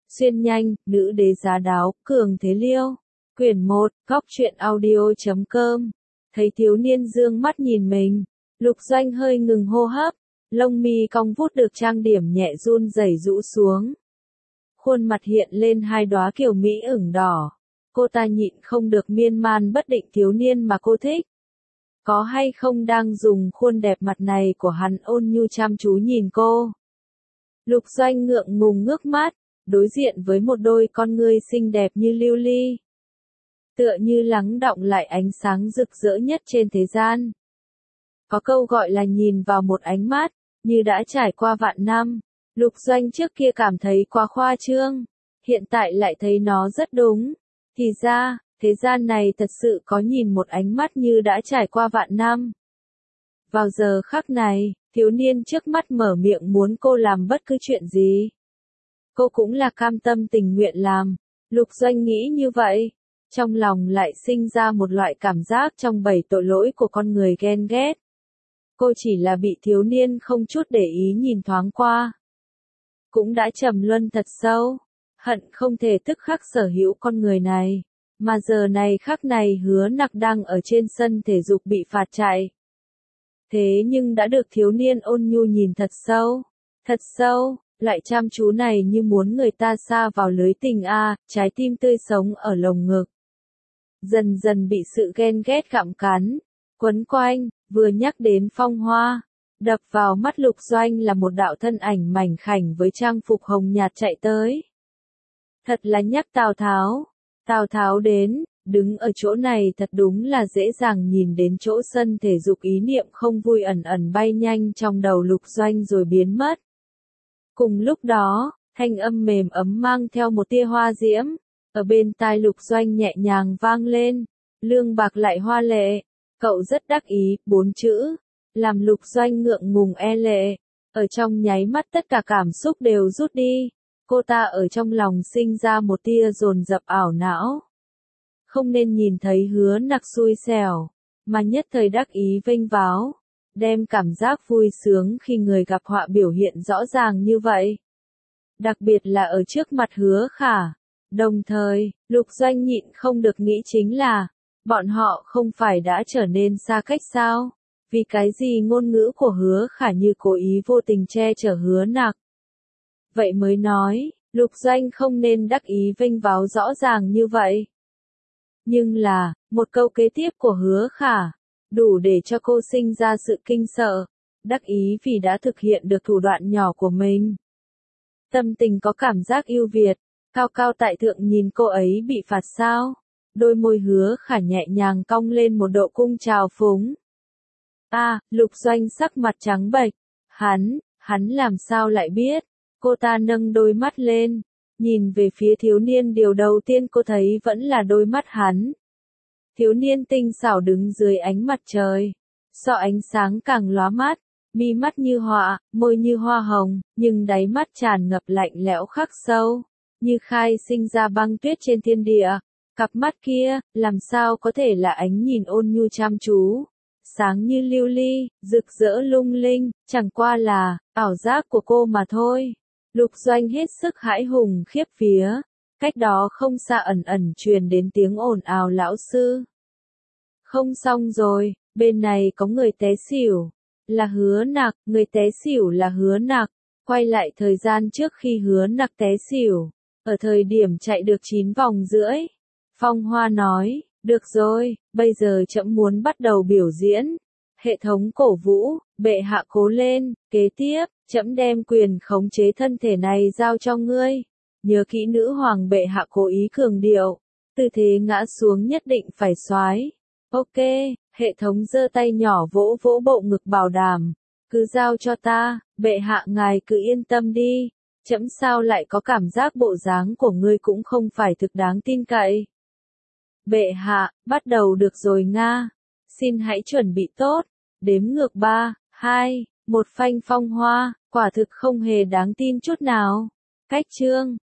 Xuyên nhanh, nữ đế giá đáo, cường thế liêu. Quyển 1, góc truyện audio.com. Thấy thiếu niên dương mắt nhìn mình, Lục Doanh hơi ngừng hô hấp, lông mi cong vút được trang điểm nhẹ run rẩy rũ xuống. Khuôn mặt hiện lên hai đóa kiều mỹ ửng đỏ. Cô ta nhịn không được miên man bất định thiếu niên mà cô thích. Có hay không đang dùng khuôn đẹp mặt này của hắn ôn nhu chăm chú nhìn cô. Lục Doanh ngượng ngùng ngước mắt, đối diện với một đôi con ngươi xinh đẹp như lưu ly. Tựa như lắng đọng lại ánh sáng rực rỡ nhất trên thế gian. Có câu gọi là nhìn vào một ánh mắt, như đã trải qua vạn năm. Lục Doanh trước kia cảm thấy quá khoa trương, hiện tại lại thấy nó rất đúng. Thì ra, thế gian này thật sự có nhìn một ánh mắt như đã trải qua vạn năm. Vào giờ khắc này, thiếu niên trước mắt mở miệng muốn cô làm bất cứ chuyện gì. Cô cũng là cam tâm tình nguyện làm. Lục Doanh nghĩ như vậy. Trong lòng lại sinh ra một loại cảm giác trong bảy tội lỗi của con người ghen ghét. Cô chỉ là bị thiếu niên không chút để ý nhìn thoáng qua. Cũng đã trầm luân thật sâu. Hận không thể tức khắc sở hữu con người này. Mà giờ này khắc này Hứa Nặc đang ở trên sân thể dục bị phạt chạy. Thế nhưng đã được thiếu niên ôn nhu nhìn thật sâu, loại chăm chú này như muốn người ta sa vào lưới tình trái tim tươi sống ở lồng ngực. Dần dần bị sự ghen ghét gặm cắn, quấn quanh, vừa nhắc đến Phong Hoa. Đập vào mắt Lục Doanh là một đạo thân ảnh mảnh khảnh với trang phục hồng nhạt chạy tới. Thật là nhắc Tào Tháo đến, đứng ở chỗ này thật đúng là dễ dàng nhìn đến chỗ sân thể dục ý niệm không vui ẩn ẩn bay nhanh trong đầu Lục Doanh rồi biến mất. Cùng lúc đó, thanh âm mềm ấm mang theo một tia hoa diễm, ở bên tai Lục Doanh nhẹ nhàng vang lên, lương bạc lại hoa lệ, cậu rất đắc ý, 4 chữ, làm Lục Doanh ngượng ngùng e lệ, ở trong nháy mắt tất cả cảm xúc đều rút đi, cô ta ở trong lòng sinh ra một tia dồn dập ảo não. Không nên nhìn thấy Hứa Nặc xui xẻo, mà nhất thời đắc ý vênh váo, đem cảm giác vui sướng khi người gặp họa biểu hiện rõ ràng như vậy. Đặc biệt là ở trước mặt Hứa Khả. Đồng thời, Lục Doanh nhịn không được nghĩ chính là, bọn họ không phải đã trở nên xa cách sao? Vì cái gì ngôn ngữ của Hứa Khả như cố ý vô tình che chở Hứa Nặc? Vậy mới nói, Lục Doanh không nên đắc ý vênh váo rõ ràng như vậy. Nhưng là, một câu kế tiếp của Hứa Khả, đủ để cho cô sinh ra sự kinh sợ, đắc ý vì đã thực hiện được thủ đoạn nhỏ của mình. Tâm tình có cảm giác ưu việt, cao cao tại thượng nhìn cô ấy bị phạt sao? Đôi môi Hứa Khả nhẹ nhàng cong lên một độ cung trào phúng. Lục Doanh sắc mặt trắng bệch, hắn làm sao lại biết? Cô ta nâng đôi mắt lên, nhìn về phía thiếu niên, điều đầu tiên cô thấy vẫn là đôi mắt hắn. Thiếu niên tinh xảo đứng dưới ánh mặt trời, so ánh sáng càng lóa mắt, mi mắt như họa, môi như hoa hồng, nhưng đáy mắt tràn ngập lạnh lẽo khắc sâu, như khai sinh ra băng tuyết trên thiên địa. Cặp mắt kia, làm sao có thể là ánh nhìn ôn nhu chăm chú, sáng như lưu ly, rực rỡ lung linh, chẳng qua là ảo giác của cô mà thôi. Lục Doanh hết sức hãi hùng khiếp vía, cách đó không xa ẩn ẩn truyền đến tiếng ồn ào lão sư. Không xong rồi, bên này có người té xỉu, là Hứa Nặc, người té xỉu là Hứa Nặc, quay lại thời gian trước khi Hứa Nặc té xỉu, ở thời điểm chạy được 9 vòng rưỡi. Phong Hoa nói, được rồi, bây giờ trẫm muốn bắt đầu biểu diễn. Hệ thống cổ vũ, bệ hạ cố lên, kế tiếp, trẫm đem quyền khống chế thân thể này giao cho ngươi. Nhớ kỹ nữ hoàng bệ hạ cố ý cường điệu, tư thế ngã xuống nhất định phải soái. Ok, hệ thống giơ tay nhỏ vỗ vỗ bộ ngực bảo đảm, cứ giao cho ta, bệ hạ ngài cứ yên tâm đi, trẫm sao lại có cảm giác bộ dáng của ngươi cũng không phải thực đáng tin cậy. Bệ hạ, bắt đầu được rồi Nga, xin hãy chuẩn bị tốt, đếm ngược 3, 2, 1 phanh Phong Hoa, quả thực không hề đáng tin chút nào. Cách chương